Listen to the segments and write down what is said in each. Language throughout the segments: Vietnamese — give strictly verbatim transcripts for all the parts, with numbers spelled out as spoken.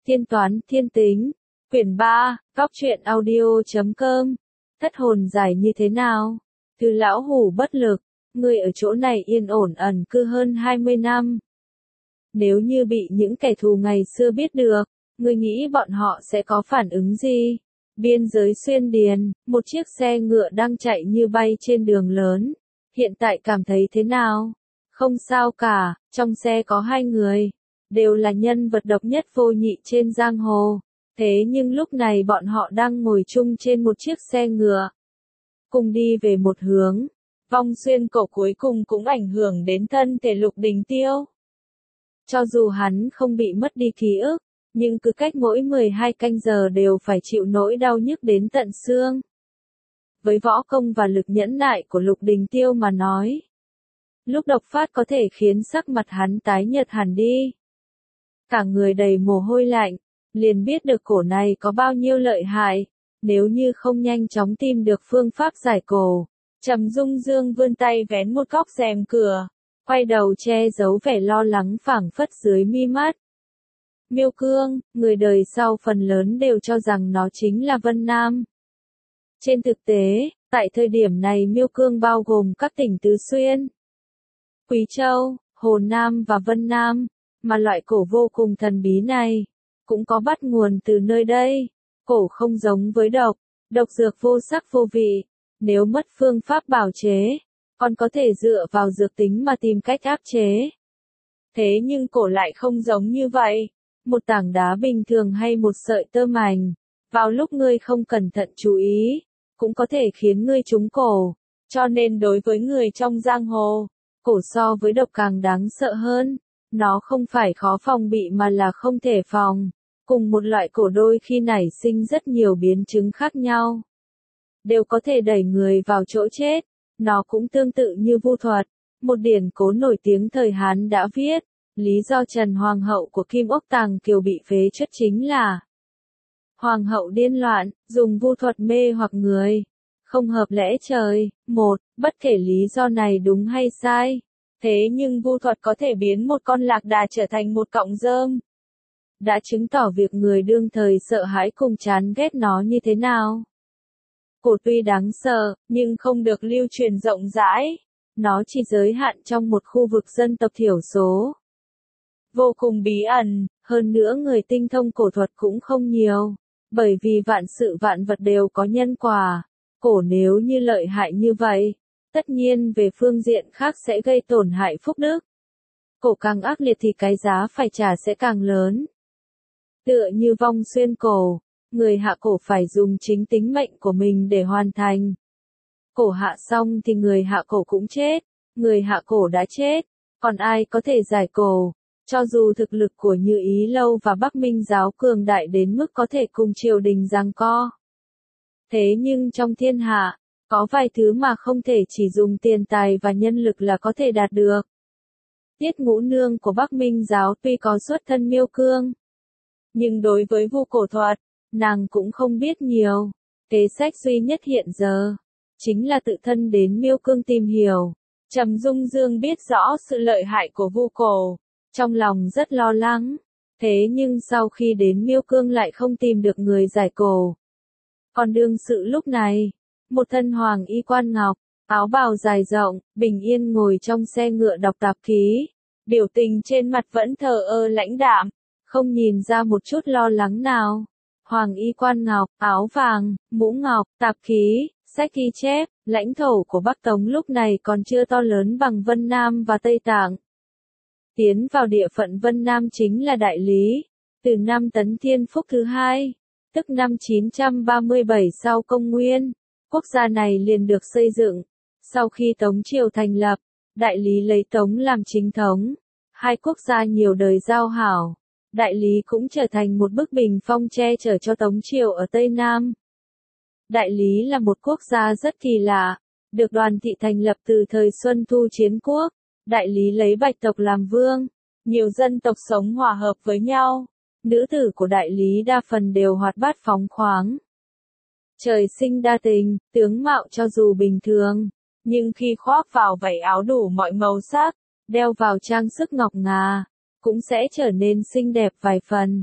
Tiên toán thiên tính, quyển ba, góc truyện audio chấm com. Thất hồn giải như thế nào? Từ lão hủ bất lực, người ở chỗ này yên ổn ẩn cư hơn hai mươi năm. Nếu như bị những kẻ thù ngày xưa biết được, người nghĩ bọn họ sẽ có phản ứng gì? Biên giới xuyên điền, một chiếc xe ngựa đang chạy như bay trên đường lớn. Hiện tại cảm thấy thế nào? Không sao cả, trong xe có hai người. Đều là nhân vật độc nhất vô nhị trên giang hồ. Thế nhưng lúc này bọn họ đang ngồi chung trên một chiếc xe ngựa. Cùng đi về một hướng. Vong xuyên cổ cuối cùng cũng ảnh hưởng đến thân thể Lục Đình Tiêu. Cho dù hắn không bị mất đi ký ức, nhưng cứ cách mỗi mười hai canh giờ đều phải chịu nỗi đau nhức đến tận xương. Với võ công và lực nhẫn nại của Lục Đình Tiêu mà nói, lúc độc phát có thể khiến sắc mặt hắn tái nhợt hẳn đi. Cả người đầy mồ hôi lạnh, liền biết được cổ này có bao nhiêu lợi hại, nếu như không nhanh chóng tìm được phương pháp giải cổ. Trầm Dung Dương vươn tay vén một góc rèm cửa, quay đầu che giấu vẻ lo lắng phảng phất dưới mi mắt. Miêu Cương, người đời sau phần lớn đều cho rằng nó chính là Vân Nam. Trên thực tế, tại thời điểm này Miêu Cương bao gồm các tỉnh Tứ Xuyên, Quý Châu, Hồ Nam và Vân Nam, mà loại cổ vô cùng thần bí này, cũng có bắt nguồn từ nơi đây. Cổ không giống với độc, độc dược vô sắc vô vị, nếu mất phương pháp bảo chế, còn có thể dựa vào dược tính mà tìm cách áp chế. Thế nhưng cổ lại không giống như vậy. Một tảng đá bình thường hay một sợi tơ mảnh, vào lúc ngươi không cẩn thận chú ý, cũng có thể khiến ngươi trúng cổ. Cho nên đối với người trong giang hồ, cổ so với độc càng đáng sợ hơn. Nó không phải khó phòng bị mà là không thể phòng. Cùng một loại cổ đôi khi nảy sinh rất nhiều biến chứng khác nhau, đều có thể đẩy người vào chỗ chết. Nó cũng tương tự như vu thuật. Một điển cố nổi tiếng thời Hán đã viết, lý do Trần Hoàng hậu của Kim Ốc Tàng Kiều bị phế truất chính là Hoàng hậu điên loạn, dùng vu thuật mê hoặc người. Không hợp lẽ trời. Một, bất kể lý do này đúng hay sai. Thế nhưng vu thuật có thể biến một con lạc đà trở thành một cọng rơm. Đã chứng tỏ việc người đương thời sợ hãi cùng chán ghét nó như thế nào. Cổ tuy đáng sợ, nhưng không được lưu truyền rộng rãi. Nó chỉ giới hạn trong một khu vực dân tộc thiểu số. Vô cùng bí ẩn, hơn nữa người tinh thông cổ thuật cũng không nhiều. Bởi vì vạn sự vạn vật đều có nhân quả. Cổ nếu như lợi hại như vậy, tất nhiên về phương diện khác sẽ gây tổn hại phúc đức. Cổ càng ác liệt thì cái giá phải trả sẽ càng lớn. Tựa như vong xuyên cổ, người hạ cổ phải dùng chính tính mệnh của mình để hoàn thành. Cổ hạ xong thì người hạ cổ cũng chết, người hạ cổ đã chết, còn ai có thể giải cổ? Cho dù thực lực của Như Ý Lâu và Bắc Minh giáo cường đại đến mức có thể cùng triều đình giằng co. Thế nhưng trong thiên hạ, có vài thứ mà không thể chỉ dùng tiền tài và nhân lực là có thể đạt được. Tiết Ngũ Nương của Bắc Minh giáo tuy có xuất thân Miêu Cương, nhưng đối với vu cổ thuật, nàng cũng không biết nhiều. Kế sách duy nhất hiện giờ, chính là tự thân đến Miêu Cương tìm hiểu. Trầm Dung Dương biết rõ sự lợi hại của vu cổ, trong lòng rất lo lắng. Thế nhưng sau khi đến Miêu Cương lại không tìm được người giải cổ. Còn đương sự lúc này, một thân hoàng y quan ngọc, áo bào dài rộng, bình yên ngồi trong xe ngựa đọc tạp ký. Biểu tình trên mặt vẫn thờ ơ lãnh đạm, không nhìn ra một chút lo lắng nào. Hoàng y quan ngọc, áo vàng, mũ ngọc, tạp ký, sách ghi chép, lãnh thổ của Bắc Tống lúc này còn chưa to lớn bằng Vân Nam và Tây Tạng. Tiến vào địa phận Vân Nam chính là Đại Lý, từ năm Tấn Thiên Phúc thứ hai, tức năm chín trăm ba mươi bảy sau công nguyên, quốc gia này liền được xây dựng. Sau khi Tống Triều thành lập, Đại Lý lấy Tống làm chính thống, hai quốc gia nhiều đời giao hảo. Đại Lý cũng trở thành một bức bình phong che chở cho Tống Triều ở Tây Nam. Đại Lý là một quốc gia rất kỳ lạ, được đoàn thị thành lập từ thời Xuân Thu Chiến Quốc. Đại Lý lấy Bạch tộc làm vương, nhiều dân tộc sống hòa hợp với nhau. Nữ tử của Đại Lý đa phần đều hoạt bát phóng khoáng. Trời sinh đa tình, tướng mạo cho dù bình thường, nhưng khi khoác vào vảy áo đủ mọi màu sắc, đeo vào trang sức ngọc ngà, cũng sẽ trở nên xinh đẹp vài phần.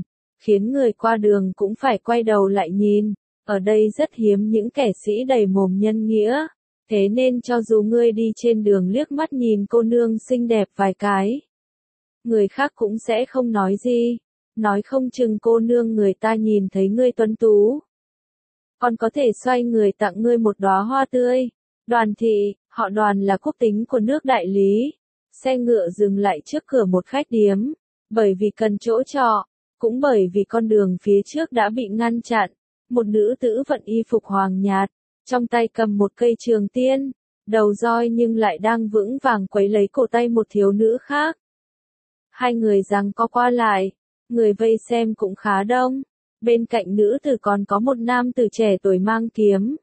khiến người qua đường cũng phải quay đầu lại nhìn. Ở đây rất hiếm những kẻ sĩ đầy mồm nhân nghĩa, thế nên cho dù ngươi đi trên đường liếc mắt nhìn cô nương xinh đẹp vài cái, người khác cũng sẽ không nói gì, nói không chừng cô nương người ta nhìn thấy ngươi tuấn tú, còn có thể xoay người tặng ngươi một đóa hoa tươi. Đoàn thị, họ Đoàn là quốc tính của nước Đại Lý. Xe ngựa dừng lại trước cửa một khách điếm, bởi vì cần chỗ trọ, cũng bởi vì con đường phía trước đã bị ngăn chặn. Một nữ tử vận y phục hoàng nhạt, trong tay cầm một cây trường tiên, đầu roi nhưng lại đang vững vàng quấy lấy cổ tay một thiếu nữ khác. Hai người giằng co qua lại, người vây xem cũng khá đông. Bên cạnh nữ tử còn có một nam tử trẻ tuổi mang kiếm.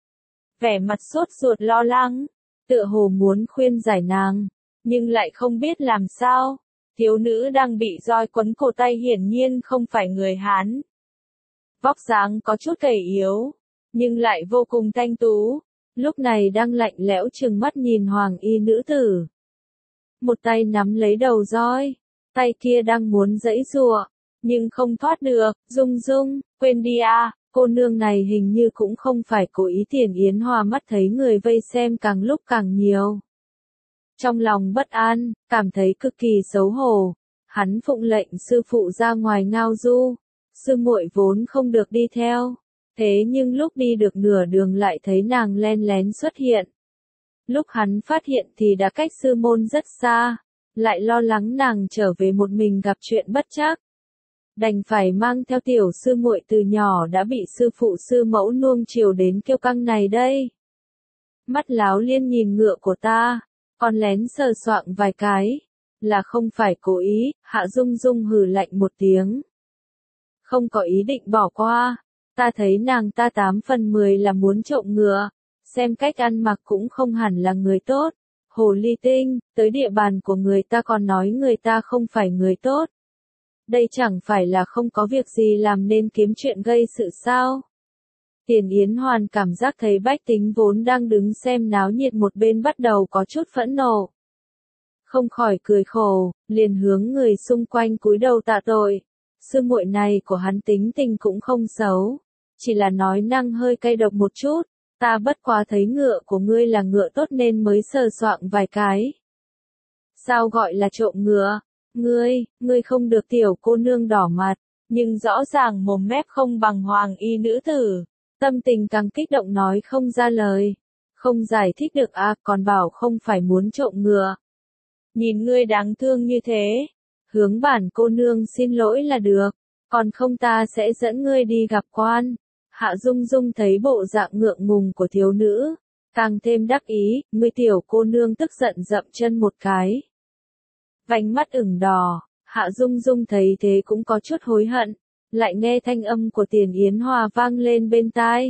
Vẻ mặt sốt ruột lo lắng, tựa hồ muốn khuyên giải nàng, nhưng lại không biết làm sao. Thiếu nữ đang bị roi quấn cổ tay hiển nhiên không phải người Hán. Vóc dáng có chút gầy yếu, nhưng lại vô cùng thanh tú, lúc này đang lạnh lẽo trừng mắt nhìn hoàng y nữ tử. Một tay nắm lấy đầu roi, tay kia đang muốn giãy giụa, nhưng không thoát được. Dung Dung, quên đi à, cô nương này hình như cũng không phải cố ý. Tiền Yến Hòa mắt thấy người vây xem càng lúc càng nhiều, trong lòng bất an, cảm thấy cực kỳ xấu hổ. Hắn phụng lệnh sư phụ ra ngoài ngao du, sư muội vốn không được đi theo, thế nhưng lúc đi được nửa đường lại thấy nàng len lén xuất hiện. Lúc hắn phát hiện thì đã cách sư môn rất xa, lại lo lắng nàng trở về một mình gặp chuyện bất trắc, đành phải mang theo tiểu sư muội từ nhỏ đã bị sư phụ sư mẫu nuông chiều đến kiêu căng này đây. Mắt láo liên nhìn ngựa của ta, còn lén sờ soạng vài cái, là không phải cố ý. Hạ Dung Dung hừ lạnh một tiếng, không có ý định bỏ qua. Ta thấy nàng ta tám phần mười là muốn trộm ngựa, xem cách ăn mặc cũng không hẳn là người tốt. Hồ ly tinh, tới địa bàn của người ta còn nói người ta không phải người tốt. Đây chẳng phải là không có việc gì làm nên kiếm chuyện gây sự sao? Tiền Yến Hoàn cảm giác thấy bách tính vốn đang đứng xem náo nhiệt một bên bắt đầu có chút phẫn nộ. Không khỏi cười khổ, liền hướng người xung quanh cúi đầu tạ tội. Sư muội này của hắn tính tình cũng không xấu, chỉ là nói năng hơi cay độc một chút. Ta bất quá thấy ngựa của ngươi là ngựa tốt nên mới sờ soạng vài cái. Sao gọi là trộm ngựa? Ngươi, ngươi không được tiểu cô nương đỏ mặt, nhưng rõ ràng mồm mép không bằng hoàng y nữ tử. Tâm tình càng kích động nói không ra lời. Không giải thích được à, còn bảo không phải muốn trộm ngựa. Nhìn ngươi đáng thương như thế, hướng bản cô nương xin lỗi là được, còn không ta sẽ dẫn ngươi đi gặp quan. Hạ Dung Dung thấy bộ dạng ngượng ngùng của thiếu nữ, càng thêm đắc ý. Ngươi tiểu cô nương tức giận dậm chân một cái, vành mắt ửng đỏ. Hạ Dung Dung thấy thế cũng có chút hối hận, lại nghe thanh âm của Tiền Yến Hòa vang lên bên tai.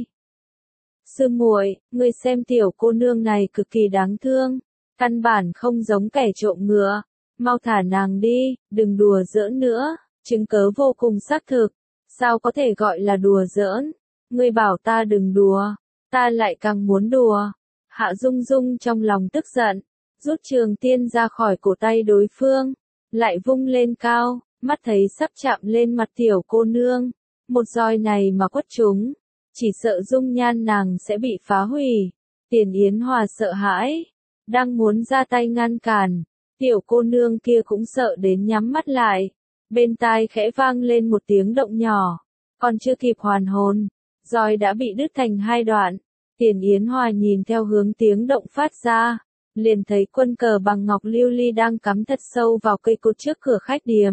Sư muội, ngươi xem tiểu cô nương này cực kỳ đáng thương, căn bản không giống kẻ trộm ngựa, mau thả nàng đi, đừng đùa giỡn nữa. Chứng cớ vô cùng xác thực, sao có thể gọi là đùa giỡn? Ngươi bảo ta đừng đùa, ta lại càng muốn đùa. Hạ Dung Dung trong lòng tức giận, rút trường tiên ra khỏi cổ tay đối phương, lại vung lên cao, mắt thấy sắp chạm lên mặt tiểu cô nương. Một roi này mà quất trúng, chỉ sợ dung nhan nàng sẽ bị phá hủy. Tiền Yến Hòa sợ hãi, đang muốn ra tay ngăn cản, tiểu cô nương kia cũng sợ đến nhắm mắt lại. Bên tai khẽ vang lên một tiếng động nhỏ, còn chưa kịp hoàn hồn, roi đã bị đứt thành hai đoạn. Tiền Yến Hòa nhìn theo hướng tiếng động phát ra, liền thấy quân cờ bằng ngọc lưu ly đang cắm thật sâu vào cây cột trước cửa khách điếm.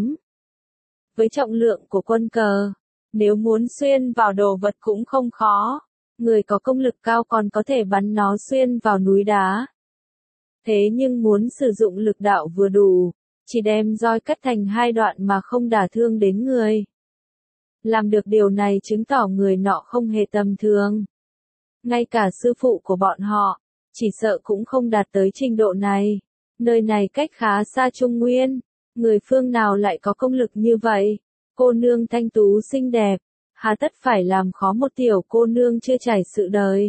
Với trọng lượng của quân cờ, nếu muốn xuyên vào đồ vật cũng không khó, người có công lực cao còn có thể bắn nó xuyên vào núi đá. Thế nhưng muốn sử dụng lực đạo vừa đủ, chỉ đem roi cắt thành hai đoạn mà không đả thương đến người. Làm được điều này chứng tỏ người nọ không hề tầm thường. Ngay cả sư phụ của bọn họ, chỉ sợ cũng không đạt tới trình độ này. Nơi này cách khá xa Trung Nguyên, người phương nào lại có công lực như vậy? Cô nương thanh tú xinh đẹp, hà tất phải làm khó một tiểu cô nương chưa trải sự đời.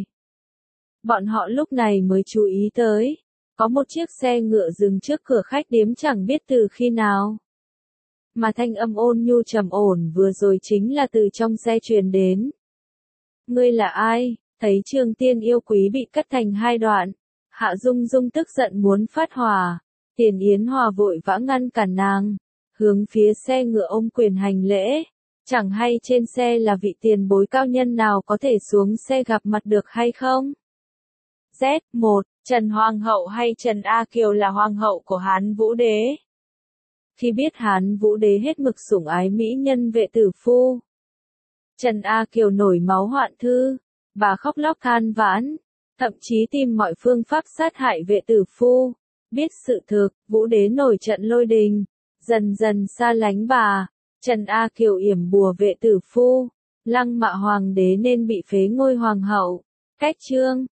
Bọn họ lúc này mới chú ý tới, có một chiếc xe ngựa dừng trước cửa khách điếm chẳng biết từ khi nào. mà thanh âm ôn nhu trầm ổn vừa rồi chính là từ trong xe truyền đến. Ngươi là ai? Thấy Trường Tiên yêu quý bị cắt thành hai đoạn, Hạ Dung Dung tức giận muốn phát hỏa, Tiền Yến Hòa vội vã ngăn cản nàng, hướng phía xe ngựa ôm quyền hành lễ, chẳng hay trên xe là vị tiền bối cao nhân nào có thể xuống xe gặp mặt được hay không? Z một, Trần Hoàng hậu hay Trần A Kiều là hoàng hậu của Hán Vũ Đế. Khi biết Hán Vũ Đế hết mực sủng ái mỹ nhân Vệ Tử Phu, Trần A Kiều nổi máu hoạn thư, bà khóc lóc than vãn, thậm chí tìm mọi phương pháp sát hại Vệ Tử Phu. Biết sự thực, Vũ Đế nổi trận lôi đình, dần dần xa lánh bà, Trần A Kiều yểm bùa Vệ Tử Phu, lăng mạ hoàng đế nên bị phế ngôi hoàng hậu. Cách chương